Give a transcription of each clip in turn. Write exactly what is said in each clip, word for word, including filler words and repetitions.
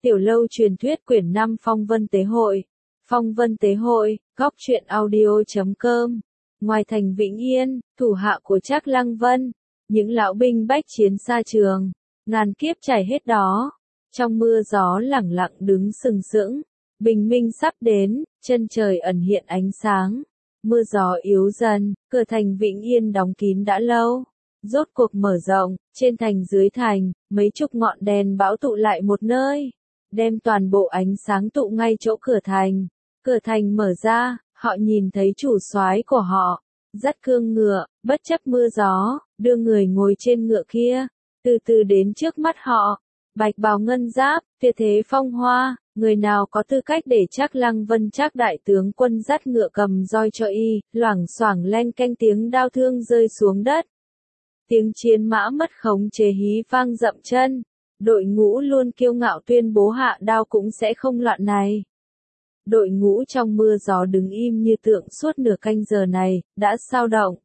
Tiểu lâu truyền thuyết quyển năm Phong Vân Tế Hội. Phong Vân Tế Hội, góc truyện audio chấm com. Ngoài thành Vĩnh Yên, thủ hạ của Trác Lăng Vân, những lão binh bách chiến xa trường, ngàn kiếp trải hết đó. Trong mưa gió lẳng lặng đứng sừng sững, bình minh sắp đến, chân trời ẩn hiện ánh sáng. Mưa gió yếu dần, cửa thành Vĩnh Yên đóng kín đã lâu. Rốt cuộc mở rộng, trên thành dưới thành, mấy chục ngọn đèn bão tụ lại một nơi, đem toàn bộ ánh sáng tụ ngay chỗ cửa thành. Cửa thành mở ra, họ nhìn thấy chủ soái của họ, dắt cương ngựa, bất chấp mưa gió, đưa người ngồi trên ngựa kia, từ từ đến trước mắt họ. Bạch bào ngân giáp, tuyệt thế phong hoa, người nào có tư cách để Trác Lăng Vân Trác đại tướng quân dắt ngựa cầm roi cho y, loảng xoảng len canh tiếng đao thương rơi xuống đất. Tiếng chiến mã mất khống chế hí vang dậm chân, đội ngũ luôn kiêu ngạo tuyên bố hạ đao cũng sẽ không loạn này. Đội ngũ trong mưa gió đứng im như tượng suốt nửa canh giờ này, đã sao động.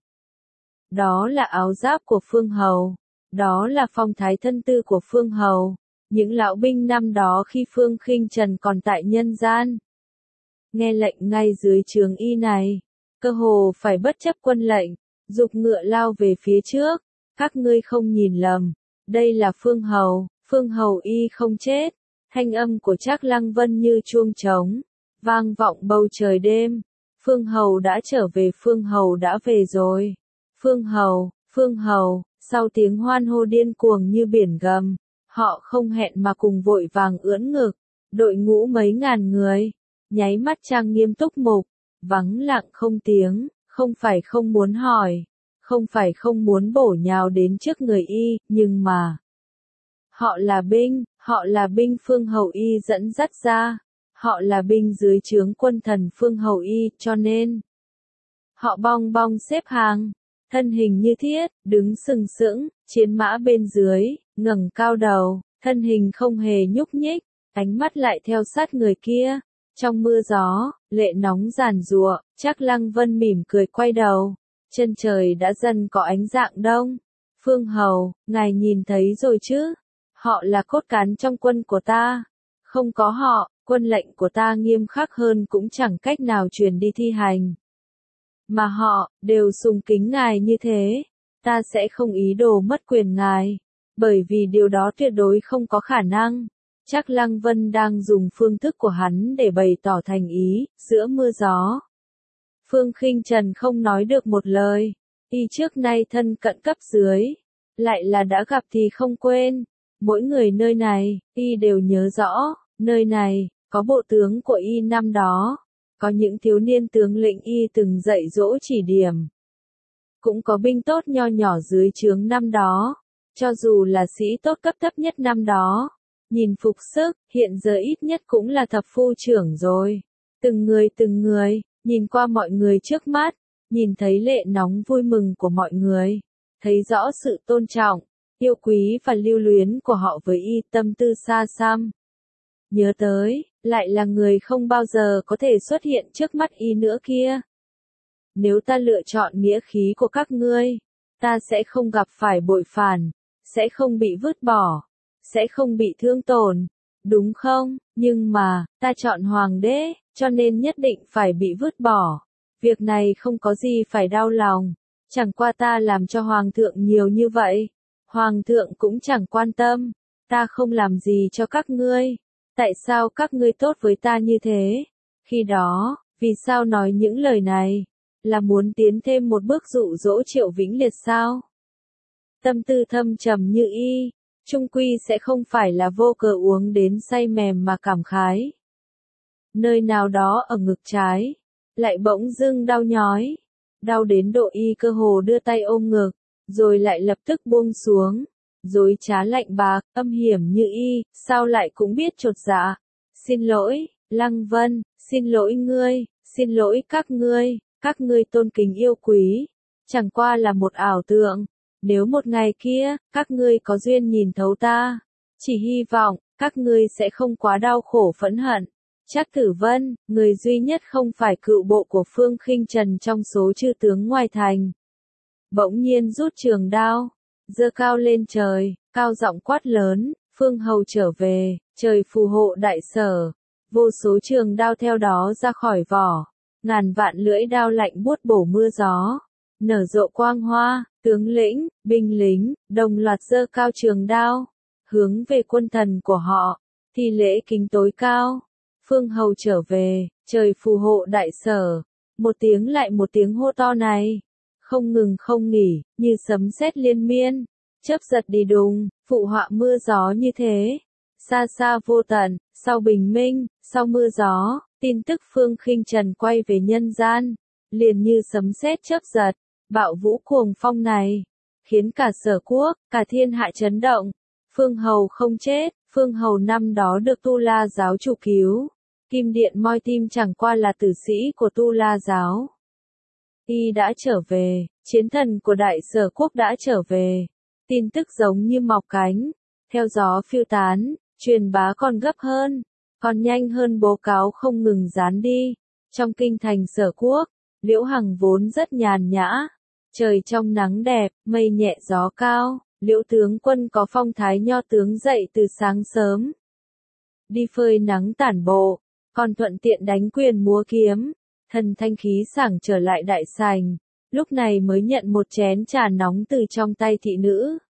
Đó là áo giáp của Phương Hầu, đó là phong thái thân tư của Phương Hầu, những lão binh năm đó khi Phương Khinh Trần còn tại nhân gian. Nghe lệnh ngay dưới trướng y này, cơ hồ phải bất chấp quân lệnh, giục ngựa lao về phía trước. Các ngươi không nhìn lầm, đây là Phương Hầu, Phương Hầu y không chết. Thanh âm của Trác Lăng Vân như chuông trống, vang vọng bầu trời đêm. Phương Hầu đã trở về, Phương Hầu đã về rồi. Phương Hầu, Phương Hầu, sau tiếng hoan hô điên cuồng như biển gầm, họ không hẹn mà cùng vội vàng ưỡn ngực. Đội ngũ mấy ngàn người, nháy mắt trang nghiêm túc mục, vắng lặng không tiếng, không phải không muốn hỏi. Không phải không muốn bổ nhào đến trước người y, nhưng mà họ là binh, họ là binh Phương Hầu y dẫn dắt ra, họ là binh dưới trướng quân thần Phương Hầu y, cho nên họ bong bong xếp hàng, thân hình như thiết, đứng sừng sững, chiến mã bên dưới, ngẩng cao đầu, thân hình không hề nhúc nhích, ánh mắt lại theo sát người kia. Trong mưa gió, lệ nóng giàn giụa, Trác Lăng Vân mỉm cười quay đầu. Chân trời đã dần có ánh rạng đông. Phương Hầu, ngài nhìn thấy rồi chứ? Họ là cốt cán trong quân của ta. Không có họ, quân lệnh của ta nghiêm khắc hơn cũng chẳng cách nào truyền đi thi hành. Mà họ, đều sùng kính ngài như thế. Ta sẽ không ý đồ mất quyền ngài. Bởi vì điều đó tuyệt đối không có khả năng. Trác Lăng Vân đang dùng phương thức của hắn để bày tỏ thành ý, giữa mưa gió. Phương Khinh Trần không nói được một lời, y trước nay thân cận cấp dưới, lại là đã gặp thì không quên, mỗi người nơi này, y đều nhớ rõ, nơi này, có bộ tướng của y năm đó, có những thiếu niên tướng lĩnh y từng dạy dỗ chỉ điểm, cũng có binh tốt nho nhỏ dưới trướng năm đó, cho dù là sĩ tốt cấp thấp nhất năm đó, nhìn phục sức, hiện giờ ít nhất cũng là thập phu trưởng rồi, từng người từng người. Nhìn qua mọi người trước mắt, nhìn thấy lệ nóng vui mừng của mọi người, thấy rõ sự tôn trọng, yêu quý và lưu luyến của họ với y, tâm tư xa xăm. Nhớ tới, lại là người không bao giờ có thể xuất hiện trước mắt y nữa kia. Nếu ta lựa chọn nghĩa khí của các ngươi, ta sẽ không gặp phải bội phản, sẽ không bị vứt bỏ, sẽ không bị thương tổn, đúng không? Nhưng mà, ta chọn hoàng đế, cho nên nhất định phải bị vứt bỏ. Việc này không có gì phải đau lòng. Chẳng qua ta làm cho hoàng thượng nhiều như vậy. Hoàng thượng cũng chẳng quan tâm. Ta không làm gì cho các ngươi. Tại sao các ngươi tốt với ta như thế? Khi đó, vì sao nói những lời này? Là muốn tiến thêm một bước dụ dỗ Triệu Vĩnh Liệt sao? Tâm tư thâm trầm như y, chung quy sẽ không phải là vô cớ uống đến say mềm mà cảm khái. Nơi nào đó ở ngực trái, lại bỗng dưng đau nhói, đau đến độ y cơ hồ đưa tay ôm ngực, rồi lại lập tức buông xuống, dối trá lạnh bạc, âm hiểm như y, sao lại cũng biết chột dạ. Xin lỗi, Lăng Vân, xin lỗi ngươi, xin lỗi các ngươi, các ngươi tôn kính yêu quý, chẳng qua là một ảo tượng. Nếu một ngày kia, các ngươi có duyên nhìn thấu ta, chỉ hy vọng, các ngươi sẽ không quá đau khổ phẫn hận. Trác Tử Vân, người duy nhất không phải cựu bộ của Phương Khinh Trần trong số chư tướng ngoài thành. Bỗng nhiên rút trường đao, giơ cao lên trời, cao giọng quát lớn, Phương Hầu trở về, trời phù hộ đại sở. Vô số trường đao theo đó ra khỏi vỏ. Ngàn vạn lưỡi đao lạnh buốt bổ mưa gió. Nở rộ quang hoa, tướng lĩnh, binh lính, đồng loạt giơ cao trường đao. Hướng về quân thần của họ. Thi lễ kính tối cao. Phương Hầu trở về, trời phù hộ đại sở. Một tiếng lại một tiếng hô to này. Không ngừng không nghỉ, như sấm sét liên miên. Chớp giật đi đùng, phụ họa mưa gió như thế. Xa xa vô tận, sau bình minh, sau mưa gió, tin tức Phương Khinh Trần quay về nhân gian. Liền như sấm sét chớp giật, bạo vũ cuồng phong này. Khiến cả sở quốc, cả thiên hạ chấn động. Phương Hầu không chết, Phương Hầu năm đó được Tu La giáo chủ cứu. Kim Điện moi tim chẳng qua là tử sĩ của Tu La giáo. Y đã trở về, chiến thần của đại sở quốc đã trở về. Tin tức giống như mọc cánh, theo gió phiêu tán, truyền bá còn gấp hơn, còn nhanh hơn bố cáo không ngừng dán đi. Trong kinh thành sở quốc, Liễu Hằng vốn rất nhàn nhã. Trời trong nắng đẹp, mây nhẹ gió cao, Liễu tướng quân có phong thái nho tướng dậy từ sáng sớm. Đi phơi nắng tản bộ, còn thuận tiện đánh quyền múa kiếm. Thần thanh khí sảng trở lại đại sảnh, lúc này mới nhận một chén trà nóng từ trong tay thị nữ.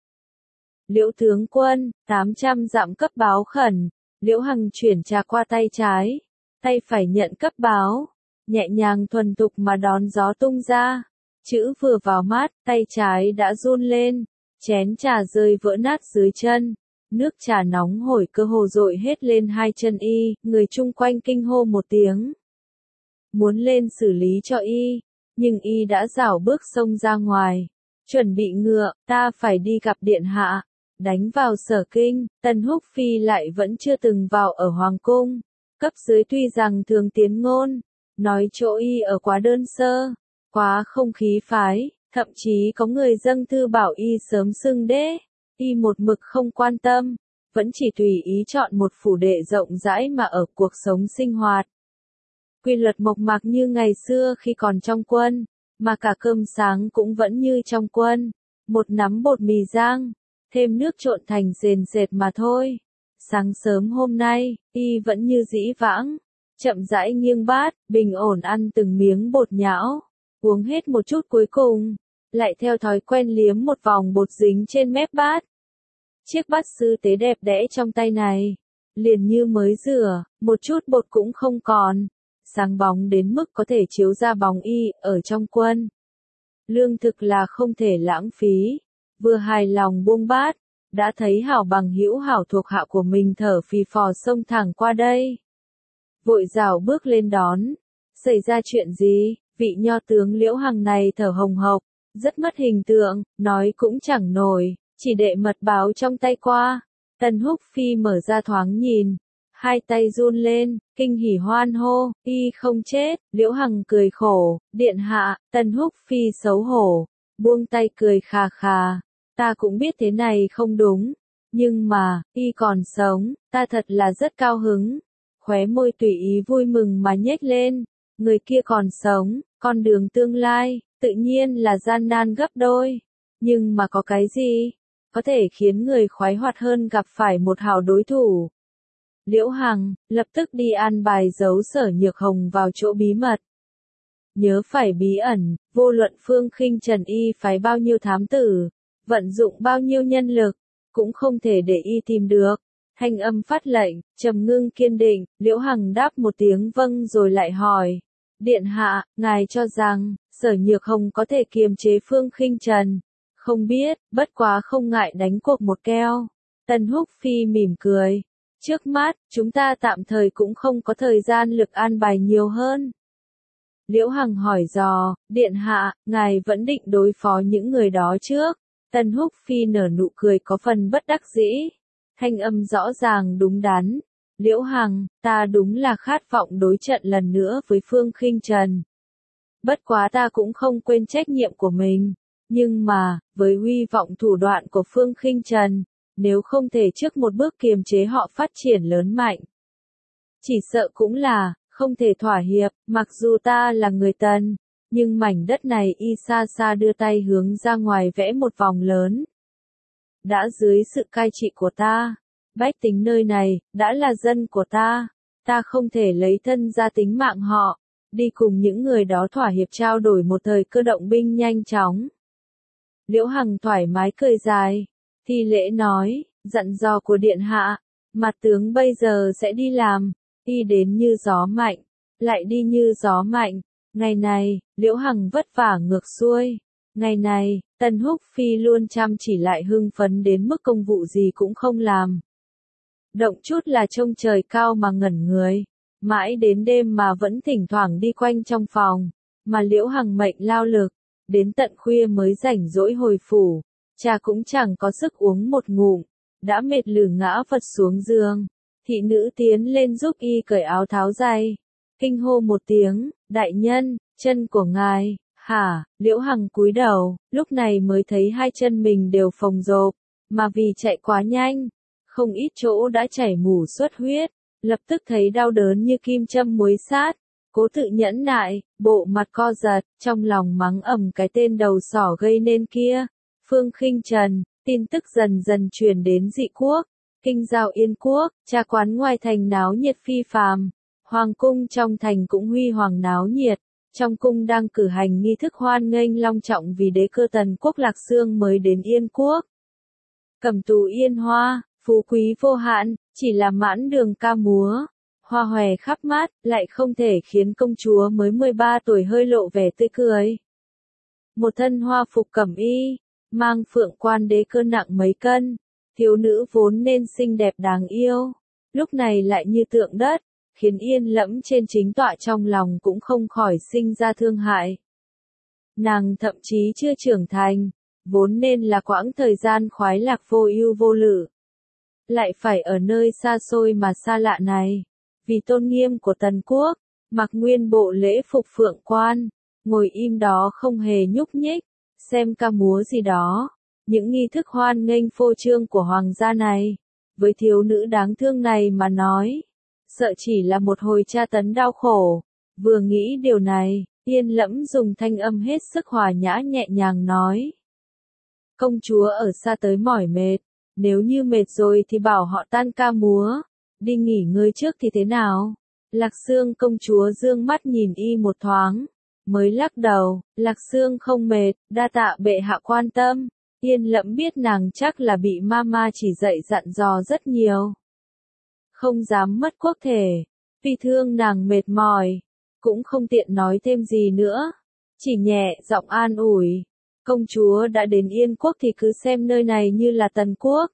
Liễu tướng quân, tám trăm dặm cấp báo khẩn. Liễu Hằng chuyển trà qua tay trái, tay phải nhận cấp báo, nhẹ nhàng thuần thục mà đón gió tung ra. Chữ vừa vào mắt, tay trái đã run lên, chén trà rơi vỡ nát dưới chân. Nước trà nóng hổi cơ hồ dội hết lên hai chân y, người chung quanh kinh hô một tiếng. Muốn lên xử lý cho y, nhưng y đã rảo bước xông ra ngoài. Chuẩn bị ngựa, ta phải đi gặp điện hạ. Đánh vào sở kinh, Tần Húc Phi lại vẫn chưa từng vào ở Hoàng cung. Cấp dưới tuy rằng thường tiến ngôn, nói chỗ y ở quá đơn sơ, quá không khí phái, thậm chí có người dâng thư bảo y sớm xưng đế. Y một mực không quan tâm, vẫn chỉ tùy ý chọn một phủ đệ rộng rãi mà ở cuộc sống sinh hoạt. Quy luật mộc mạc như ngày xưa khi còn trong quân, mà cả cơm sáng cũng vẫn như trong quân. Một nắm bột mì rang, thêm nước trộn thành sền sệt mà thôi. Sáng sớm hôm nay, y vẫn như dĩ vãng, chậm rãi nghiêng bát, bình ổn ăn từng miếng bột nhão, uống hết một chút cuối cùng, lại theo thói quen liếm một vòng bột dính trên mép bát. Chiếc bát sư tế đẹp đẽ trong tay này, liền như mới rửa, một chút bột cũng không còn, sáng bóng đến mức có thể chiếu ra bóng y ở trong quân. Lương thực là không thể lãng phí. Vừa hài lòng buông bát, đã thấy hảo bằng hữu hảo thuộc hạ của mình thở phì phò xông thẳng qua đây. Vội rảo bước lên đón. Xảy ra chuyện gì? Vị nho tướng Liễu Hằng này thở hồng hộc, rất mất hình tượng, nói cũng chẳng nổi, chỉ đệ mật báo trong tay qua. Tần Húc Phi mở ra thoáng nhìn, hai tay run lên, kinh hỉ hoan hô, y không chết. Liễu Hằng cười khổ, điện hạ. Tần Húc Phi xấu hổ, buông tay cười khà khà. Ta cũng biết thế này không đúng, nhưng mà, y còn sống, ta thật là rất cao hứng. Khóe môi tùy ý vui mừng mà nhếch lên, người kia còn sống, con đường tương lai, tự nhiên là gian nan gấp đôi. Nhưng mà có cái gì, có thể khiến người khoái hoạt hơn gặp phải một hảo đối thủ. Liễu Hằng, lập tức đi an bài giấu Sở Nhược Hồng vào chỗ bí mật. Nhớ phải bí ẩn, vô luận Phương Khinh Trần y phái bao nhiêu thám tử, vận dụng bao nhiêu nhân lực, cũng không thể để y tìm được. Thanh âm phát lệnh, trầm ngưng kiên định. Liễu Hằng đáp một tiếng vâng rồi lại hỏi. Điện hạ, ngài cho rằng, Sở Nhược Hồng có thể kiềm chế Phương Khinh Trần. Không biết, bất quá không ngại đánh cuộc một keo. Tần Húc Phi mỉm cười. Trước mắt, chúng ta tạm thời cũng không có thời gian lực an bài nhiều hơn. Liễu Hằng hỏi dò, điện hạ, ngài vẫn định đối phó những người đó trước. Tần Húc Phi nở nụ cười có phần bất đắc dĩ. Thanh âm rõ ràng đúng đắn. Liễu Hằng, ta đúng là khát vọng đối trận lần nữa với Phương Khinh Trần. Bất quá ta cũng không quên trách nhiệm của mình. Nhưng mà, với huy vọng thủ đoạn của Phương Khinh Trần, nếu không thể trước một bước kiềm chế họ phát triển lớn mạnh, chỉ sợ cũng là, không thể thỏa hiệp, mặc dù ta là người Tần, nhưng mảnh đất này y xa xa đưa tay hướng ra ngoài vẽ một vòng lớn. Đã dưới sự cai trị của ta, Bách tính nơi này, đã là dân của ta, ta không thể lấy thân ra tính mạng họ, đi cùng những người đó thỏa hiệp trao đổi một thời cơ động binh nhanh chóng. Liễu Hằng thoải mái cười dài, thi lễ nói, dặn dò của điện hạ, mặt tướng bây giờ sẽ đi làm, đi đến như gió mạnh, lại đi như gió mạnh, ngày này, Liễu Hằng vất vả ngược xuôi, ngày này, Tần Húc Phi luôn chăm chỉ lại hưng phấn đến mức công vụ gì cũng không làm. Động chút là trông trời cao mà ngẩn người, mãi đến đêm mà vẫn thỉnh thoảng đi quanh trong phòng, mà Liễu Hằng mệnh lao lực, đến tận khuya mới rảnh rỗi hồi phủ, trà cũng chẳng có sức uống một ngụm, đã mệt lử ngã vật xuống giường, thị nữ tiến lên giúp y cởi áo tháo giày, kinh hô một tiếng, đại nhân, chân của ngài, hả, Liễu Hằng cúi đầu, lúc này mới thấy hai chân mình đều phồng rộp, mà vì chạy quá nhanh, không ít chỗ đã chảy mủ xuất huyết, lập tức thấy đau đớn như kim châm muối sát, cố tự nhẫn nại, bộ mặt co giật, trong lòng mắng ầm cái tên đầu sỏ gây nên kia. Phương Khinh Trần, tin tức dần dần truyền đến Dị Quốc, Kinh Giao Yên Quốc, trà quán ngoài thành náo nhiệt phi phàm, hoàng cung trong thành cũng huy hoàng náo nhiệt, trong cung đang cử hành nghi thức hoan nghênh long trọng vì đế cơ Tần Quốc Lạc Xương mới đến Yên Quốc. Cẩm tú yên hoa, phú quý vô hạn, chỉ là mãn đường ca múa, hoa hòe khắp mắt, lại không thể khiến công chúa mới mười ba tuổi hơi lộ vẻ tươi cười. Một thân hoa phục cẩm y, mang phượng quan đế cơ nặng mấy cân, thiếu nữ vốn nên xinh đẹp đáng yêu, lúc này lại như tượng đất, khiến Yên Lẫm trên chính tọa trong lòng cũng không khỏi sinh ra thương hại. Nàng thậm chí chưa trưởng thành, vốn nên là quãng thời gian khoái lạc vô ưu vô lự, lại phải ở nơi xa xôi mà xa lạ này, vì tôn nghiêm của Tần Quốc, mặc nguyên bộ lễ phục phượng quan, ngồi im đó không hề nhúc nhích, xem ca múa gì đó, những nghi thức hoan nghênh phô trương của hoàng gia này, với thiếu nữ đáng thương này mà nói, sợ chỉ là một hồi tra tấn đau khổ. Vừa nghĩ điều này, Yên Lẫm dùng thanh âm hết sức hòa nhã nhẹ nhàng nói. Công chúa ở xa tới mỏi mệt, nếu như mệt rồi thì bảo họ tan ca múa, đi nghỉ ngơi trước thì thế nào? Lạc Xương công chúa dương mắt nhìn y một thoáng, mới lắc đầu, Lạc Xương không mệt, đa tạ bệ hạ quan tâm. Yên Lẫm biết nàng chắc là bị mama chỉ dạy dặn dò rất nhiều. Không dám mất quốc thể, vì thương nàng mệt mỏi, cũng không tiện nói thêm gì nữa, chỉ nhẹ giọng an ủi. Công chúa đã đến Yên Quốc thì cứ xem nơi này như là Tần Quốc.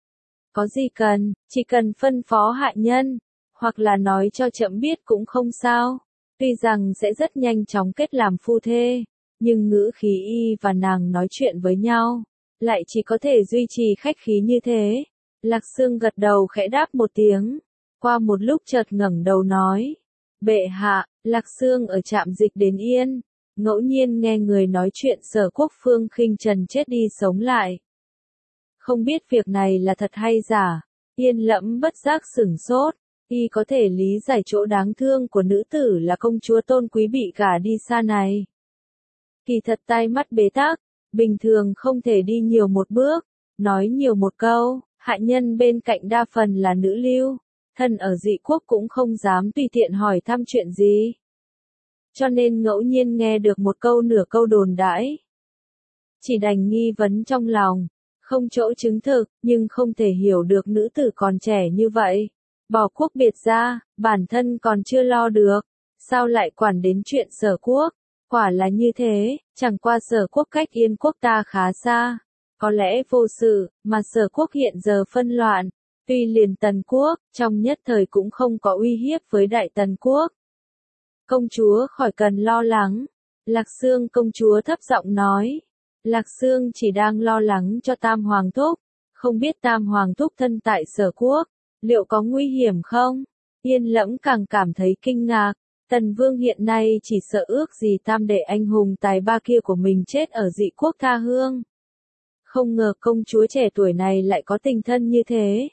Có gì cần, chỉ cần phân phó hạ nhân, hoặc là nói cho trẫm biết cũng không sao. Tuy rằng sẽ rất nhanh chóng kết làm phu thê, nhưng ngữ khí y và nàng nói chuyện với nhau, lại chỉ có thể duy trì khách khí như thế. Lạc Xương gật đầu khẽ đáp một tiếng, qua một lúc chợt ngẩng đầu nói. Bệ hạ, Lạc Xương ở trạm dịch đến Yên, ngẫu nhiên nghe người nói chuyện Sở Quốc Phương Khinh Trần chết đi sống lại. Không biết việc này là thật hay giả, Yên Lẫm bất giác sửng sốt, y có thể lý giải chỗ đáng thương của nữ tử là công chúa tôn quý bị gả đi xa này. Kỳ thật tai mắt bế tắc, bình thường không thể đi nhiều một bước, nói nhiều một câu, hạ nhân bên cạnh đa phần là nữ lưu, thân ở Dị Quốc cũng không dám tùy tiện hỏi thăm chuyện gì. Cho nên ngẫu nhiên nghe được một câu nửa câu đồn đãi, chỉ đành nghi vấn trong lòng, không chỗ chứng thực, nhưng không thể hiểu được nữ tử còn trẻ như vậy. Bỏ quốc biệt ra, bản thân còn chưa lo được, sao lại quản đến chuyện Sở Quốc? Quả là như thế, chẳng qua Sở Quốc cách Yên Quốc ta khá xa, có lẽ vô sự, mà Sở Quốc hiện giờ phân loạn, tuy liền Tần Quốc, trong nhất thời cũng không có uy hiếp với Đại Tần Quốc. Công chúa khỏi cần lo lắng, Lạc Xương công chúa thấp giọng nói. Lạc Xương chỉ đang lo lắng cho Tam Hoàng Thúc, không biết Tam Hoàng Thúc thân tại Sở Quốc, liệu có nguy hiểm không? Yên Lẫm càng cảm thấy kinh ngạc, Tần Vương hiện nay chỉ sợ ước gì tam đệ anh hùng tài ba kia của mình chết ở Dị Quốc tha hương. Không ngờ công chúa trẻ tuổi này lại có tình thân như thế.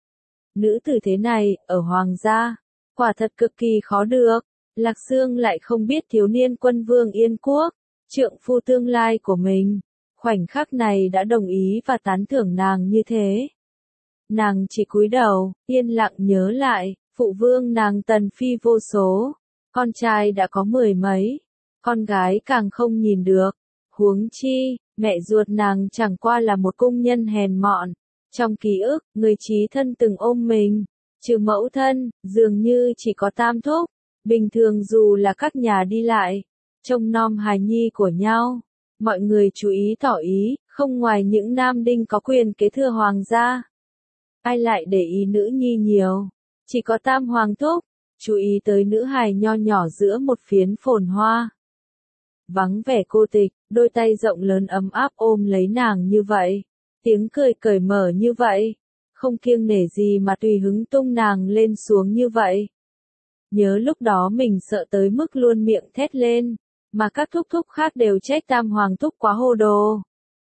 Nữ tử thế này, ở Hoàng gia, quả thật cực kỳ khó được. Lạc Xương lại không biết thiếu niên quân vương Yên Quốc, trượng phu tương lai của mình, khoảnh khắc này đã đồng ý và tán thưởng nàng như thế. Nàng chỉ cúi đầu, yên lặng nhớ lại, phụ vương nàng tần phi vô số, con trai đã có mười mấy, con gái càng không nhìn được, huống chi, mẹ ruột nàng chẳng qua là một cung nhân hèn mọn. Trong ký ức, người chí thân từng ôm mình, trừ mẫu thân, dường như chỉ có tam thúc, bình thường dù là các nhà đi lại, trông nom hài nhi của nhau, mọi người chú ý tỏ ý, không ngoài những nam đinh có quyền kế thừa hoàng gia. Ai lại để ý nữ nhi nhiều, chỉ có tam hoàng thúc, chú ý tới nữ hài nho nhỏ giữa một phiến phồn hoa. Vắng vẻ cô tịch, đôi tay rộng lớn ấm áp ôm lấy nàng như vậy, tiếng cười cởi mở như vậy, không kiêng nể gì mà tùy hứng tung nàng lên xuống như vậy. Nhớ lúc đó mình sợ tới mức luôn miệng thét lên, mà các thúc thúc khác đều trách tam hoàng thúc quá hồ đồ.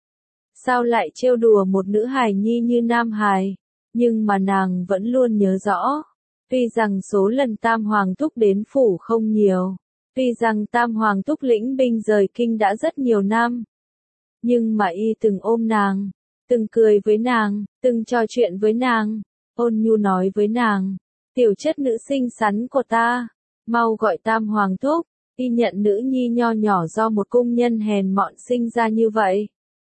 Sao lại trêu đùa một nữ hài nhi như nam hài, nhưng mà nàng vẫn luôn nhớ rõ. Tuy rằng số lần tam hoàng thúc đến phủ không nhiều, tuy rằng tam hoàng thúc lĩnh binh rời kinh đã rất nhiều năm, nhưng mà y từng ôm nàng, từng cười với nàng, từng trò chuyện với nàng, ôn nhu nói với nàng, tiểu chất nữ xinh xắn của ta, mau gọi tam hoàng thúc, y nhận nữ nhi nho nhỏ do một cung nhân hèn mọn sinh ra như vậy.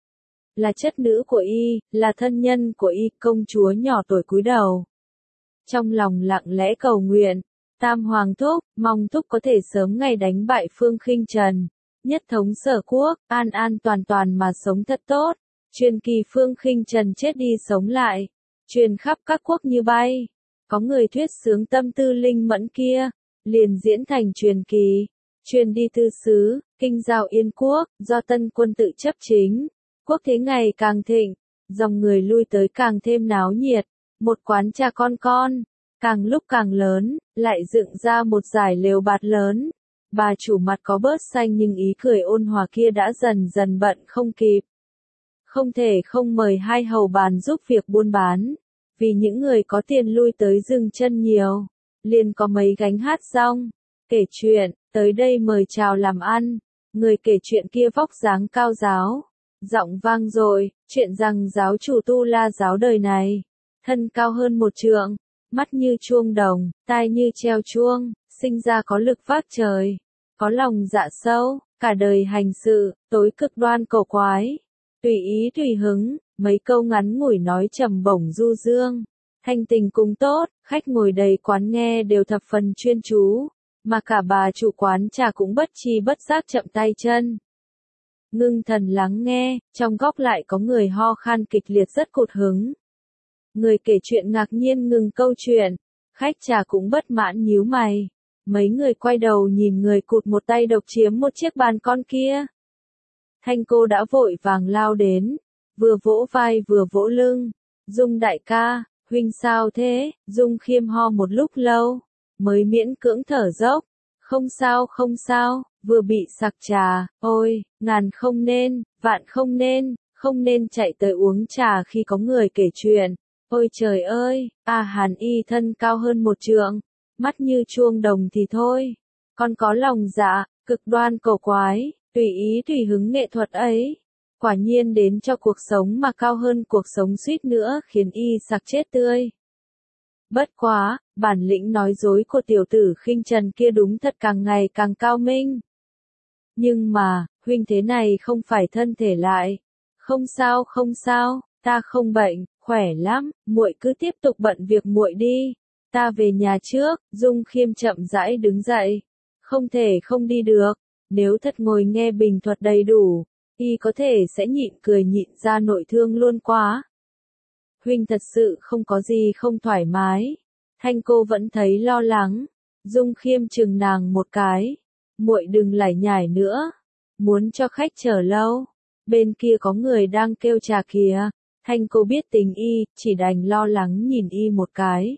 Là chất nữ của y, là thân nhân của y, công chúa nhỏ tuổi cúi đầu. Trong lòng lặng lẽ cầu nguyện, tam hoàng thúc, mong thúc có thể sớm ngày đánh bại Phương Khinh Trần, nhất thống sở quốc, an an toàn toàn mà sống thật tốt. Truyền kỳ Phương Khinh Trần chết đi sống lại, truyền khắp các quốc như bay. Có người thuyết sướng tâm tư linh mẫn kia, liền diễn thành truyền kỳ, truyền đi tư xứ, kinh giao Yên quốc, do tân quân tự chấp chính. Quốc thế ngày càng thịnh, dòng người lui tới càng thêm náo nhiệt, một quán trà con con, càng lúc càng lớn, lại dựng ra một dải lều bạt lớn. Bà chủ mặt có bớt xanh nhưng ý cười ôn hòa kia đã dần dần bận không kịp. Không thể không mời hai hầu bàn giúp việc buôn bán, vì những người có tiền lui tới dừng chân nhiều, liền có mấy gánh hát rong, kể chuyện, tới đây mời chào làm ăn. Người kể chuyện kia vóc dáng cao giáo, giọng vang dội, chuyện rằng giáo chủ Tu La giáo đời này, thân cao hơn một trượng, mắt như chuông đồng, tai như treo chuông, sinh ra có lực vác trời, có lòng dạ sâu, cả đời hành sự, tối cực đoan cổ quái, tùy ý tùy hứng, mấy câu ngắn ngủi nói trầm bổng du dương, thanh tình cũng tốt, khách ngồi đầy quán nghe đều thập phần chuyên chú, mà cả bà chủ quán trà cũng bất chi bất giác chậm tay chân. Ngưng thần lắng nghe, trong góc lại có người ho khan kịch liệt rất cụt hứng. Người kể chuyện ngạc nhiên ngừng câu chuyện, khách trà cũng bất mãn nhíu mày. Mấy người quay đầu nhìn người cụt một tay độc chiếm một chiếc bàn con kia. Thanh cô đã vội vàng lao đến, vừa vỗ vai vừa vỗ lưng. Dung đại ca, huynh sao thế? Dung khiêm ho một lúc lâu, mới miễn cưỡng thở dốc. Không sao không sao, vừa bị sặc trà, ôi, ngàn không nên, vạn không nên, không nên chạy tới uống trà khi có người kể chuyện. Ôi trời ơi, à Hàn Y thân cao hơn một trượng, mắt như chuông đồng thì thôi, con có lòng dạ, cực đoan cổ quái, tùy ý tùy hứng nghệ thuật ấy. Quả nhiên đến cho cuộc sống mà cao hơn cuộc sống suýt nữa khiến y sặc chết tươi. Bất quá, bản lĩnh nói dối của tiểu tử Khinh Trần kia đúng thật càng ngày càng cao minh. Nhưng mà, huynh thế này không phải thân thể lại. Không sao không sao, ta không bệnh, khỏe lắm, muội cứ tiếp tục bận việc muội đi. Ta về nhà trước. Dung Khiêm chậm rãi đứng dậy. Không thể không đi được, nếu thật ngồi nghe bình thuật đầy đủ, y có thể sẽ nhịn cười nhịn ra nội thương luôn quá. Huynh thật sự không có gì không thoải mái. Thanh cô vẫn thấy lo lắng. Dung Khiêm chừng nàng một cái. Muội đừng lải nhải nữa. Muốn cho khách chờ lâu. Bên kia có người đang kêu trà kìa. Thanh cô biết tình y, chỉ đành lo lắng nhìn y một cái.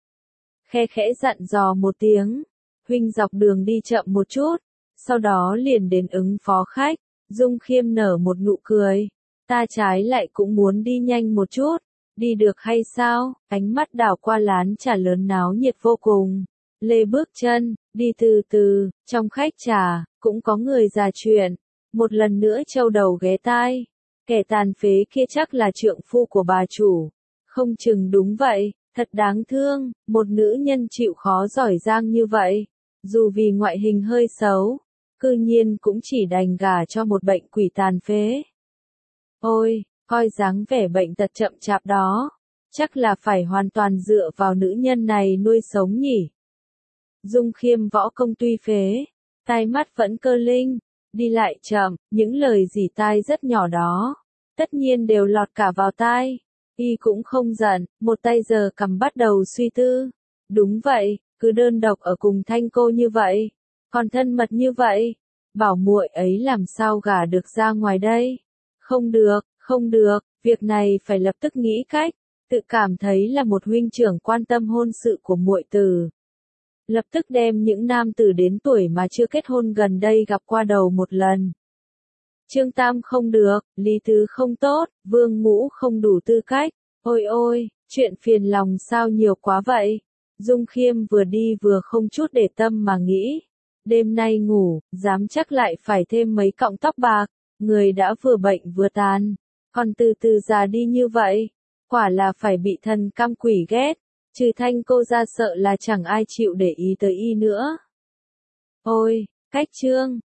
Khe khẽ dặn dò một tiếng. Huynh dọc đường đi chậm một chút. Sau đó liền đến ứng phó khách. Dung Khiêm nở một nụ cười. Ta trái lại cũng muốn đi nhanh một chút. Đi được hay sao? Ánh mắt đảo qua lán trà lớn náo nhiệt vô cùng. Lê bước chân, đi từ từ, trong khách trà, cũng có người già chuyện. Một lần nữa châu đầu ghé tai. Kẻ tàn phế kia chắc là trượng phu của bà chủ. Không chừng đúng vậy, thật đáng thương, một nữ nhân chịu khó giỏi giang như vậy, dù vì ngoại hình hơi xấu, cư nhiên cũng chỉ đành gả cho một bệnh quỷ tàn phế. Ôi, coi dáng vẻ bệnh tật chậm chạp đó, chắc là phải hoàn toàn dựa vào nữ nhân này nuôi sống nhỉ. Dung Khiêm võ công tuy phế, tai mắt vẫn cơ linh, đi lại chậm, những lời rỉ tai rất nhỏ đó, tất nhiên đều lọt cả vào tai. Y cũng không giận, một tay giờ cầm bắt đầu suy tư. Đúng vậy, cứ đơn độc ở cùng Thanh cô như vậy, còn thân mật như vậy, bảo muội ấy làm sao gả được ra ngoài đây. Không được, không được, việc này phải lập tức nghĩ cách, tự cảm thấy là một huynh trưởng quan tâm hôn sự của muội tử. Lập tức đem những nam tử đến tuổi mà chưa kết hôn gần đây gặp qua đầu một lần. Trương Tam không được, Lý Tứ không tốt, Vương Ngũ không đủ tư cách. Ôi ôi, chuyện phiền lòng sao nhiều quá vậy. Dung Khiêm vừa đi vừa không chút để tâm mà nghĩ. Đêm nay ngủ, dám chắc lại phải thêm mấy cọng tóc bạc. Người đã vừa bệnh vừa tàn, còn từ từ già đi như vậy. Quả là phải bị thần căm quỷ ghét. Trừ Thanh cô ra sợ là chẳng ai chịu để ý tới y nữa. Ôi, cách chương.